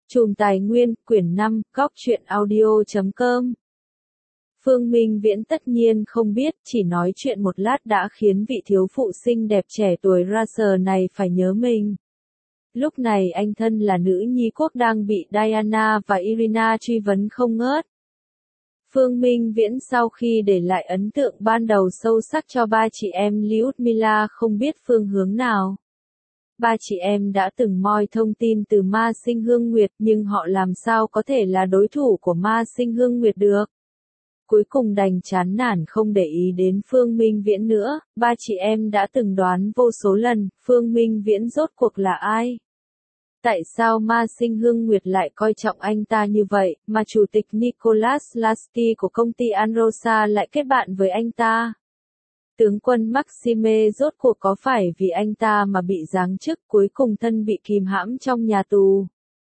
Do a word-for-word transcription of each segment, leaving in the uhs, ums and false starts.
Chùm Tài Nguyên, quyển năm, góc truyện audio chấm com. Phương Minh Viễn tất nhiên không biết, chỉ nói chuyện một lát đã khiến vị thiếu phụ xinh đẹp trẻ tuổi Russell này phải nhớ mình. Lúc này anh thân là nữ nhi quốc đang bị Diana và Irina truy vấn không ngớt. Phương Minh Viễn sau khi để lại ấn tượng ban đầu sâu sắc cho ba chị em Lyudmila không biết phương hướng nào. Ba chị em đã từng moi thông tin từ Ma Sinh Hương Nguyệt nhưng họ làm sao có thể là đối thủ của Ma Sinh Hương Nguyệt được. Cuối cùng đành chán nản không để ý đến Phương Minh Viễn nữa, ba chị em đã từng đoán vô số lần, Phương Minh Viễn rốt cuộc là ai? Tại sao Ma Sinh Hương Nguyệt lại coi trọng anh ta như vậy, mà chủ tịch Nicholas Lasky của công ty Anrosa lại kết bạn với anh ta? Tướng quân Maxime rốt cuộc có phải vì anh ta mà bị giáng chức cuối cùng thân bị kìm hãm trong nhà tù?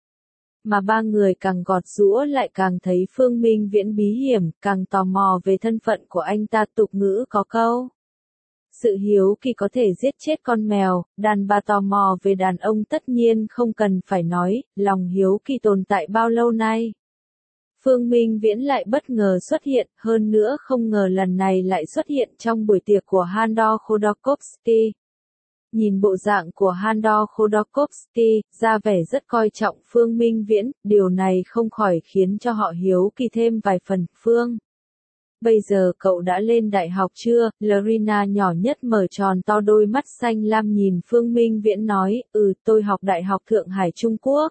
Mà ba người càng gọt giũa lại càng thấy Phương Minh Viễn bí hiểm, càng tò mò về thân phận của anh ta. Tục ngữ có câu: sự hiếu kỳ có thể giết chết con mèo, đàn bà tò mò về đàn ông tất nhiên không cần phải nói, lòng hiếu kỳ tồn tại bao lâu nay. Phương Minh Viễn lại bất ngờ xuất hiện, hơn nữa không ngờ lần này lại xuất hiện trong buổi tiệc của Handor Khodorkovsky. Nhìn bộ dạng của Handor Khodorkovsky, ra vẻ rất coi trọng Phương Minh Viễn, điều này không khỏi khiến cho họ hiếu kỳ thêm vài phần. Phương, bây giờ cậu đã lên đại học chưa? Larina nhỏ nhất mở tròn to đôi mắt xanh lam nhìn Phương Minh Viễn nói, ừ, tôi học Đại học Thượng Hải Trung Quốc.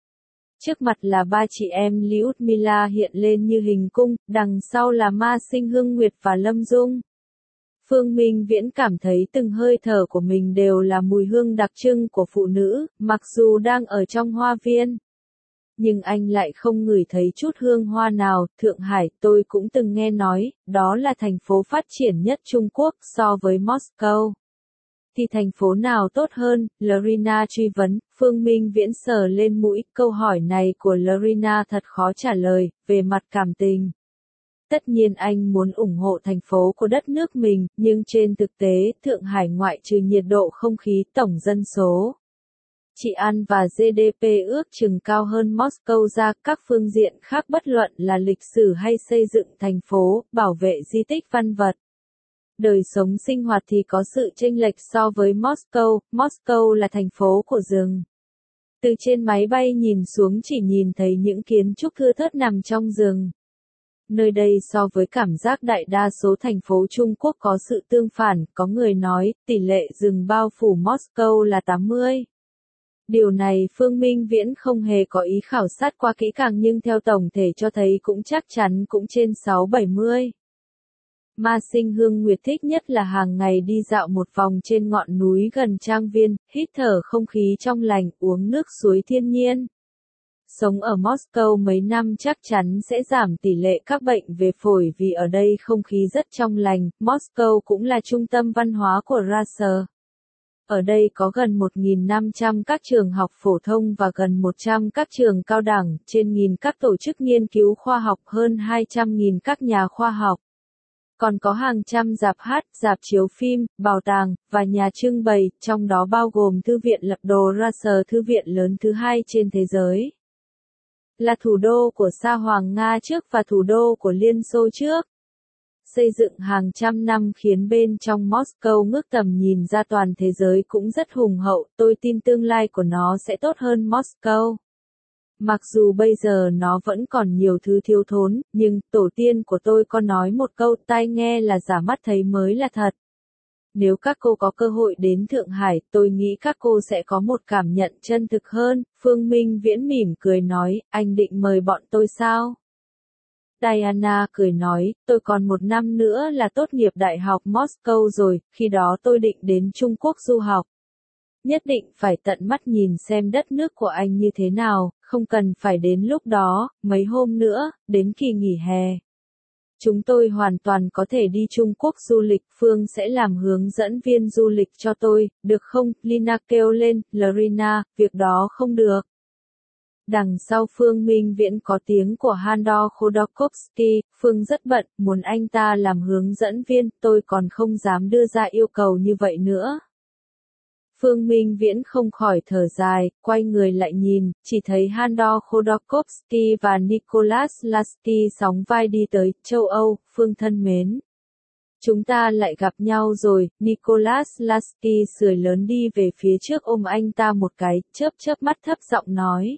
Trước mặt là ba chị em Lyudmila hiện lên như hình cung, đằng sau là Ma Sinh Hương Nguyệt và Lâm Dung. Phương Minh Viễn cảm thấy từng hơi thở của mình đều là mùi hương đặc trưng của phụ nữ, mặc dù đang ở trong hoa viên. Nhưng anh lại không ngửi thấy chút hương hoa nào. Thượng Hải, tôi cũng từng nghe nói, đó là thành phố phát triển nhất Trung Quốc so với Moscow. Thì thành phố nào tốt hơn? Larina truy vấn. Phương Minh Viễn sờ lên mũi, câu hỏi này của Larina thật khó trả lời, về mặt cảm tình. Tất nhiên anh muốn ủng hộ thành phố của đất nước mình, nhưng trên thực tế, Thượng Hải ngoại trừ nhiệt độ không khí, tổng dân số, trị an và giê đê pê ước chừng cao hơn Moscow ra, các phương diện khác bất luận là lịch sử hay xây dựng thành phố, bảo vệ di tích văn vật. Đời sống sinh hoạt thì có sự chênh lệch so với Moscow, Moscow là thành phố của rừng. Từ trên máy bay nhìn xuống chỉ nhìn thấy những kiến trúc thưa thớt nằm trong rừng. Nơi đây so với cảm giác đại đa số thành phố Trung Quốc có sự tương phản, có người nói, tỷ lệ rừng bao phủ Moscow là tám mươi. Điều này Phương Minh Viễn không hề có ý khảo sát qua kỹ càng nhưng theo tổng thể cho thấy cũng chắc chắn cũng trên sáu bảy mươi. Ma Sinh Hương Nguyệt thích nhất là hàng ngày đi dạo một vòng trên ngọn núi gần trang viên, hít thở không khí trong lành, uống nước suối thiên nhiên. Sống ở Moscow mấy năm chắc chắn sẽ giảm tỷ lệ các bệnh về phổi vì ở đây không khí rất trong lành. Moscow cũng là trung tâm văn hóa của Russia. Ở đây có gần một nghìn năm trăm các trường học phổ thông và gần một trăm các trường cao đẳng, trên nghìn các tổ chức nghiên cứu khoa học, hơn hai trăm nghìn các nhà khoa học. Còn có hàng trăm rạp hát, rạp chiếu phim, bảo tàng, và nhà trưng bày, trong đó bao gồm Thư viện Lập đồ Russia, thư viện lớn thứ hai trên thế giới. Là thủ đô của Sa Hoàng Nga trước và thủ đô của Liên Xô trước. Xây dựng hàng trăm năm khiến bên trong Moscow ngước tầm nhìn ra toàn thế giới cũng rất hùng hậu, tôi tin tương lai của nó sẽ tốt hơn Moscow. Mặc dù bây giờ nó vẫn còn nhiều thứ thiếu thốn, nhưng tổ tiên của tôi có nói một câu, tai nghe là giả mắt thấy mới là thật. Nếu các cô có cơ hội đến Thượng Hải, tôi nghĩ các cô sẽ có một cảm nhận chân thực hơn. Phương Minh Viễn mỉm cười nói, anh định mời bọn tôi sao? Diana cười nói, tôi còn một năm nữa là tốt nghiệp Đại học Moscow rồi, khi đó tôi định đến Trung Quốc du học. Nhất định phải tận mắt nhìn xem đất nước của anh như thế nào, không cần phải đến lúc đó, mấy hôm nữa, đến kỳ nghỉ hè. Chúng tôi hoàn toàn có thể đi Trung Quốc du lịch, Phương sẽ làm hướng dẫn viên du lịch cho tôi, được không? Lina kêu lên. Larina, việc đó không được. Đằng sau Phương Minh Viễn có tiếng của Handor Khodorkovsky, Phương rất bận, muốn anh ta làm hướng dẫn viên, tôi còn không dám đưa ra yêu cầu như vậy nữa. Phương Minh Viễn không khỏi thở dài, quay người lại nhìn, chỉ thấy Handor Khodorkovsky và Nicholas Lasky sóng vai đi tới châu Âu. Phương thân mến, chúng ta lại gặp nhau rồi. Nicholas Lasky sưởi lớn đi về phía trước ôm anh ta một cái, chớp chớp mắt thấp giọng nói.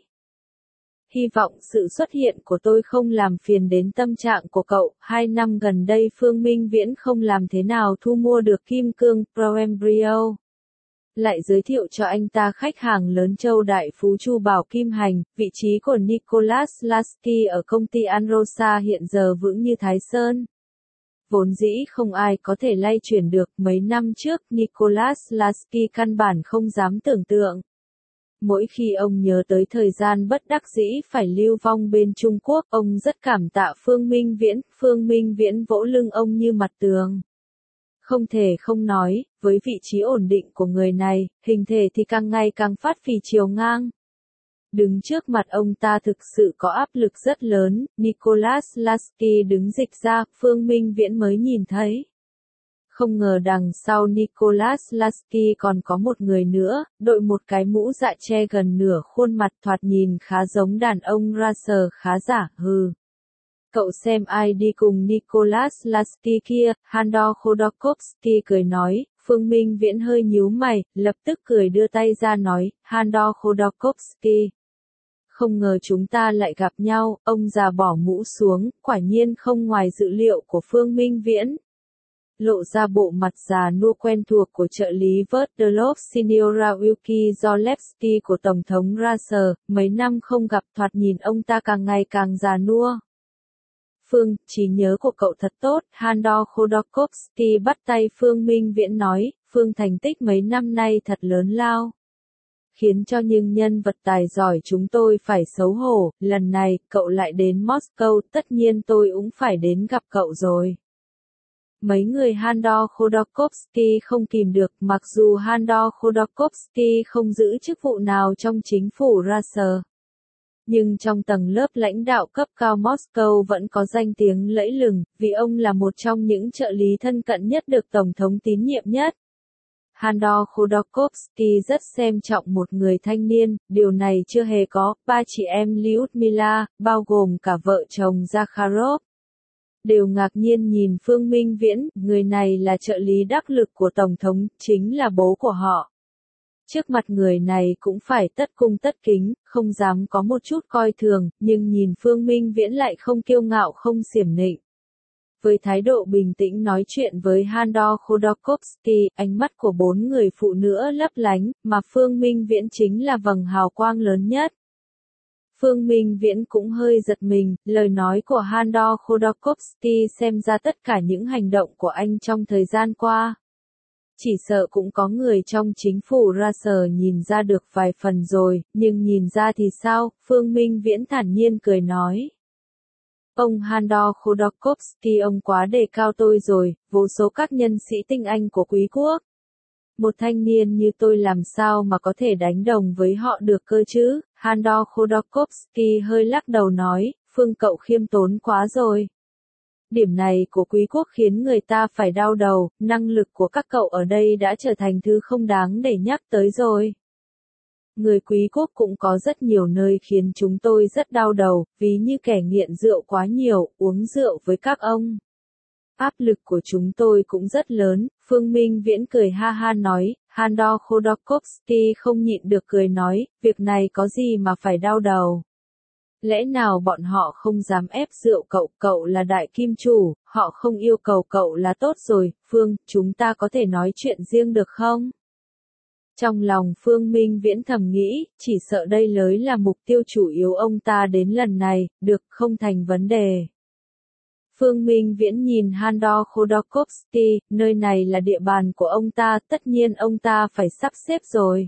Hy vọng sự xuất hiện của tôi không làm phiền đến tâm trạng của cậu. Hai năm gần đây Phương Minh Viễn không làm thế nào thu mua được kim cương Proembryo. Lại giới thiệu cho anh ta khách hàng lớn châu đại phú Chu Bảo Kim Hành. Vị trí của Nicholas Lasky ở công ty Anrosa hiện giờ vững như Thái Sơn. Vốn dĩ không ai có thể lay chuyển được. Mấy năm trước Nicholas Lasky căn bản không dám tưởng tượng. Mỗi khi ông nhớ tới thời gian bất đắc dĩ phải lưu vong bên Trung Quốc, ông rất cảm tạ Phương Minh Viễn. Phương Minh Viễn vỗ lưng ông như mặt tường. Không thể không nói, với vị trí ổn định của người này, hình thể thì càng ngày càng phát phì chiều ngang. Đứng trước mặt ông ta thực sự có áp lực rất lớn. Nicholas Lasky đứng dịch ra, Phương Minh Viễn mới nhìn thấy. Không ngờ đằng sau Nicholas Lasky còn có một người nữa, đội một cái mũ dạ che gần nửa khuôn mặt, thoạt nhìn khá giống đàn ông racer khá giả. Hừ. Cậu xem ai đi cùng Nicholas Lasky kia. Handor Khodorkovsky cười nói. Phương Minh Viễn hơi nhíu mày, lập tức cười đưa tay ra nói. Handor Khodorkovsky, không ngờ chúng ta lại gặp nhau. Ông già bỏ mũ xuống, quả nhiên không ngoài dự liệu của Phương Minh Viễn. Lộ ra bộ mặt già nua quen thuộc của trợ lý Verdolov Seniora Wilki Zolewski của Tổng thống Raser. Mấy năm không gặp, thoạt nhìn ông ta càng ngày càng già nua. Phương, trí nhớ của cậu thật tốt. Handor Khodorkovsky bắt tay Phương Minh Viễn nói. Phương thành tích mấy năm nay thật lớn lao, khiến cho những nhân vật tài giỏi chúng tôi phải xấu hổ. Lần này, cậu lại đến Moscow, tất nhiên tôi cũng phải đến gặp cậu rồi. Mấy người Handor Khodorkovsky không kìm được. Mặc dù Handor Khodorkovsky không giữ chức vụ nào trong chính phủ Raser, nhưng trong tầng lớp lãnh đạo cấp cao Moscow vẫn có danh tiếng lẫy lừng, vì ông là một trong những trợ lý thân cận nhất được Tổng thống tín nhiệm nhất. Handor Khodorkovsky rất xem trọng một người thanh niên, điều này chưa hề có. Ba chị em Lyudmila, bao gồm cả vợ chồng Zakharov, đều ngạc nhiên nhìn Phương Minh Viễn. Người này là trợ lý đắc lực của Tổng thống, chính là bố của họ. Trước mặt người này cũng phải tất cung tất kính, không dám có một chút coi thường, nhưng nhìn Phương Minh Viễn lại không kiêu ngạo không xiểm nịnh. Với thái độ bình tĩnh nói chuyện với Handor Khodorkovsky, ánh mắt của bốn người phụ nữ lấp lánh, mà Phương Minh Viễn chính là vầng hào quang lớn nhất. Phương Minh Viễn cũng hơi giật mình, lời nói của Handor Khodorkovsky xem ra tất cả những hành động của anh trong thời gian qua. Chỉ sợ cũng có người trong chính phủ Raser nhìn ra được vài phần rồi, nhưng nhìn ra thì sao? Phương Minh Viễn thản nhiên cười nói. Ông Handor Khodorkovsky, ông quá đề cao tôi rồi, vô số các nhân sĩ tinh anh của quý quốc. Một thanh niên như tôi làm sao mà có thể đánh đồng với họ được cơ chứ? Handor Khodorkovsky hơi lắc đầu nói. Phương, cậu khiêm tốn quá rồi. Điểm này của quý quốc khiến người ta phải đau đầu. Năng lực của các cậu ở đây đã trở thành thứ không đáng để nhắc tới rồi. Người quý quốc cũng có rất nhiều nơi khiến chúng tôi rất đau đầu, ví như kẻ nghiện rượu quá nhiều, uống rượu với các ông. Áp lực của chúng tôi cũng rất lớn. Phương Minh Viễn cười ha ha nói. Handor Khodorkovsky không nhịn được cười nói. Việc này có gì mà phải đau đầu? Lẽ nào bọn họ không dám ép rượu cậu? Cậu là đại kim chủ, họ không yêu cầu cậu là tốt rồi. Phương, chúng ta có thể nói chuyện riêng được không? Trong lòng Phương Minh Viễn thầm nghĩ, chỉ sợ đây mới là mục tiêu chủ yếu ông ta đến lần này. Được, không thành vấn đề. Phương Minh Viễn nhìn Handor Khodorkovsky, nơi này là địa bàn của ông ta, tất nhiên ông ta phải sắp xếp rồi.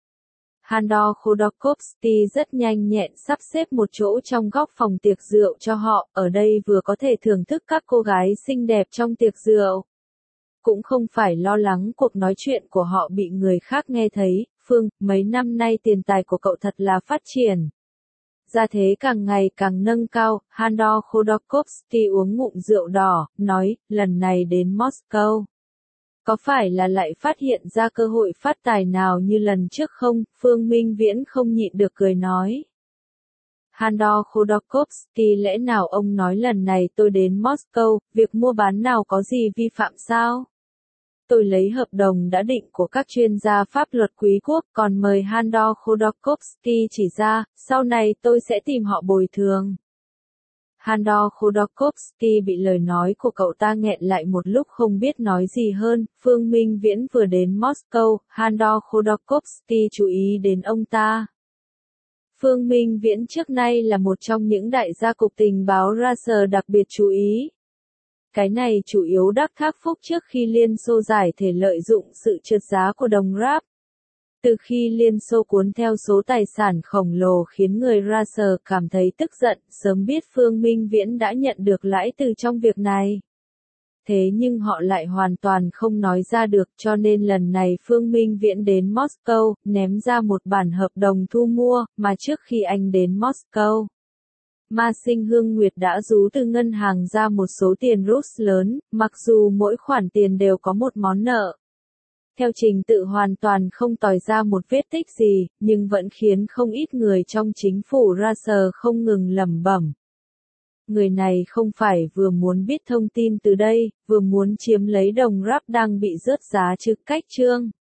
Handor Khodorkovsky rất nhanh nhẹn sắp xếp một chỗ trong góc phòng tiệc rượu cho họ, ở đây vừa có thể thưởng thức các cô gái xinh đẹp trong tiệc rượu. Cũng không phải lo lắng cuộc nói chuyện của họ bị người khác nghe thấy. Phương, mấy năm nay tiền tài của cậu thật là phát triển. Gia thế càng ngày càng nâng cao. Handor Khodorkovsky uống ngụm rượu đỏ, nói, lần này đến Moscow. Có phải là lại phát hiện ra cơ hội phát tài nào như lần trước không? Phương Minh Viễn không nhịn được cười nói. Handor Khodorkovsky, lẽ nào ông nói lần này tôi đến Moscow, việc mua bán nào có gì vi phạm sao? Tôi lấy hợp đồng đã định của các chuyên gia pháp luật quý quốc, còn mời Handor Khodorkovsky chỉ ra, sau này tôi sẽ tìm họ bồi thường. Handor Khodorkovsky bị lời nói của cậu ta nghẹn lại một lúc không biết nói gì hơn. Phương Minh Viễn vừa đến Moscow, Handor Khodorkovsky chú ý đến ông ta. Phương Minh Viễn trước nay là một trong những đại gia cục tình báo Russia đặc biệt chú ý. Cái này chủ yếu đắc thác phúc trước khi Liên Xô giải thể lợi dụng sự trượt giá của đồng ráp. Từ khi Liên Xô cuốn theo số tài sản khổng lồ khiến người Russia cảm thấy tức giận, sớm biết Phương Minh Viễn đã nhận được lãi từ trong việc này. Thế nhưng họ lại hoàn toàn không nói ra được, cho nên lần này Phương Minh Viễn đến Moscow, ném ra một bản hợp đồng thu mua, mà trước khi anh đến Moscow, Ma Sinh Hương Nguyệt đã rú từ ngân hàng ra một số tiền rút lớn, mặc dù mỗi khoản tiền đều có một món nợ. Theo trình tự hoàn toàn không tỏi ra một vết tích gì, nhưng vẫn khiến không ít người trong chính phủ Russia không ngừng lẩm bẩm. Người này không phải vừa muốn biết thông tin từ đây, vừa muốn chiếm lấy đồng ráp đang bị rớt giá chứ cách trương.